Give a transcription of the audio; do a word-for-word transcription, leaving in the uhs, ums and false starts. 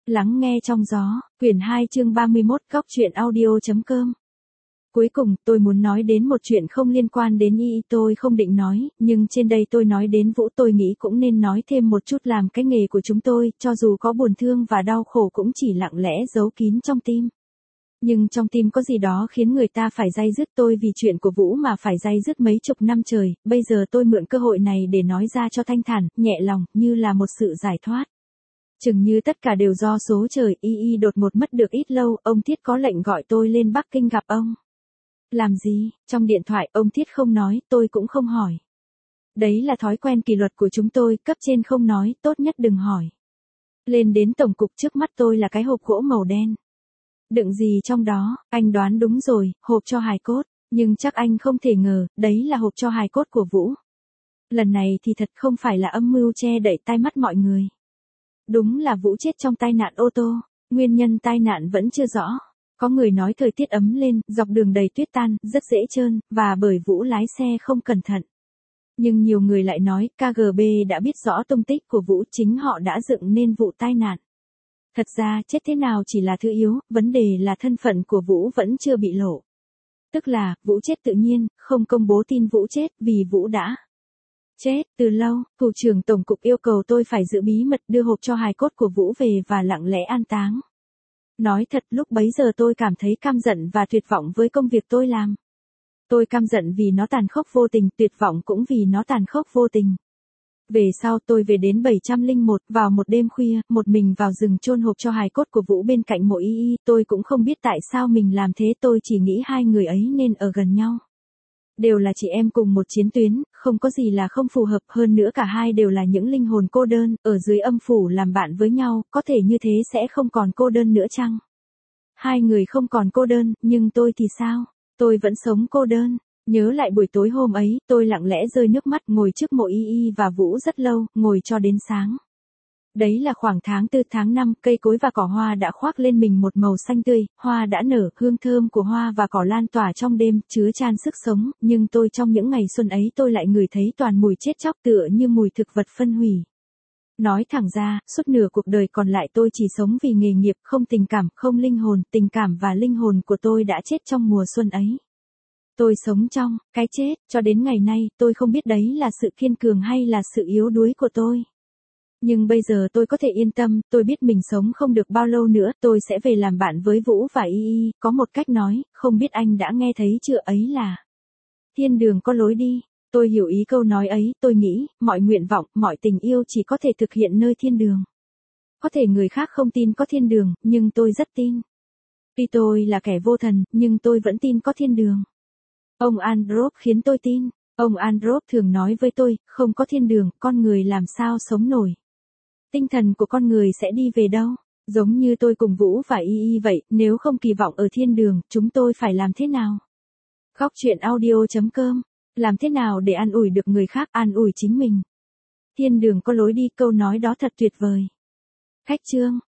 Lắng nghe trong gió, quyển hai chương ba mươi mốt góc truyện audio.com. Cuối cùng, tôi muốn nói đến một chuyện không liên quan đến y tôi không định nói, nhưng trên đây tôi nói đến Vũ tôi nghĩ cũng nên nói thêm một chút làm cái nghề của chúng tôi, cho dù có buồn thương và đau khổ cũng chỉ lặng lẽ giấu kín trong tim. Nhưng trong tim có gì đó khiến người ta phải day dứt tôi vì chuyện của Vũ mà phải day dứt mấy chục năm trời, bây giờ tôi mượn cơ hội này để nói ra cho thanh thản, nhẹ lòng, như là một sự giải thoát. Chừng như tất cả đều do số trời, y y đột ngột mất được ít lâu, ông Thiết có lệnh gọi tôi lên Bắc Kinh gặp ông. Làm gì? Trong điện thoại, ông Thiết không nói, tôi cũng không hỏi. Đấy là thói quen kỷ luật của chúng tôi, cấp trên không nói, tốt nhất đừng hỏi. Lên đến tổng cục, trước mắt tôi là cái hộp gỗ màu đen. Đựng gì trong đó? Anh đoán đúng rồi, hộp cho hài cốt, nhưng chắc anh không thể ngờ, đấy là hộp cho hài cốt của Vũ. Lần này thì thật không phải là âm mưu che đậy tai mắt mọi người. Đúng là Vũ chết trong tai nạn ô tô, nguyên nhân tai nạn vẫn chưa rõ. Có người nói thời tiết ấm lên, dọc đường đầy tuyết tan, rất dễ trơn, và bởi Vũ lái xe không cẩn thận. Nhưng nhiều người lại nói, ca giê bê đã biết rõ tung tích của Vũ, chính họ đã dựng nên vụ tai nạn. Thật ra, chết thế nào chỉ là thứ yếu, vấn đề là thân phận của Vũ vẫn chưa bị lộ. Tức là, Vũ chết tự nhiên, không công bố tin Vũ chết, vì Vũ đã chết từ lâu. Thủ trưởng tổng cục yêu cầu tôi phải giữ bí mật, đưa hộp cho hài cốt của Vũ về và lặng lẽ an táng. Nói thật, lúc bấy giờ tôi cảm thấy căm giận và tuyệt vọng với công việc tôi làm. Tôi căm giận vì nó tàn khốc vô tình, tuyệt vọng cũng vì nó tàn khốc vô tình. Về sau tôi về đến bảy trăm lẻ một, vào một đêm khuya, một mình vào rừng chôn hộp cho hài cốt của Vũ bên cạnh mộ y y, tôi cũng không biết tại sao mình làm thế, tôi chỉ nghĩ hai người ấy nên ở gần nhau. Đều là chị em cùng một chiến tuyến, không có gì là không phù hợp, hơn nữa cả hai đều là những linh hồn cô đơn, ở dưới âm phủ làm bạn với nhau, có thể như thế sẽ không còn cô đơn nữa chăng? Hai người không còn cô đơn, nhưng tôi thì sao? Tôi vẫn sống cô đơn. Nhớ lại buổi tối hôm ấy, tôi lặng lẽ rơi nước mắt ngồi trước mộ y y và Vũ rất lâu, ngồi cho đến sáng. Đấy là khoảng tháng tư tháng năm, cây cối và cỏ hoa đã khoác lên mình một màu xanh tươi, hoa đã nở, hương thơm của hoa và cỏ lan tỏa trong đêm, chứa chan sức sống, nhưng tôi trong những ngày xuân ấy tôi lại ngửi thấy toàn mùi chết chóc tựa như mùi thực vật phân hủy. Nói thẳng ra, suốt nửa cuộc đời còn lại tôi chỉ sống vì nghề nghiệp, không tình cảm, không linh hồn, tình cảm và linh hồn của tôi đã chết trong mùa xuân ấy. Tôi sống trong cái chết, cho đến ngày nay, tôi không biết đấy là sự kiên cường hay là sự yếu đuối của tôi. Nhưng bây giờ tôi có thể yên tâm, tôi biết mình sống không được bao lâu nữa, tôi sẽ về làm bạn với Vũ và Y Y, có một cách nói, không biết anh đã nghe thấy chưa, ấy là thiên đường có lối đi. Tôi hiểu ý câu nói ấy, tôi nghĩ, mọi nguyện vọng, mọi tình yêu chỉ có thể thực hiện nơi thiên đường. Có thể người khác không tin có thiên đường, nhưng tôi rất tin. Tuy tôi là kẻ vô thần, nhưng tôi vẫn tin có thiên đường. Ông Androp khiến tôi tin. Ông Androp thường nói với tôi, không có thiên đường, con người làm sao sống nổi. Tinh thần của con người sẽ đi về đâu? Giống như tôi cùng Vũ và Y Y vậy, nếu không kỳ vọng ở thiên đường, chúng tôi phải làm thế nào? Góc truyện audio.com. Làm thế nào để an ủi được người khác, an ủi chính mình? Thiên đường có lối đi, câu nói đó thật tuyệt vời. Khách chương.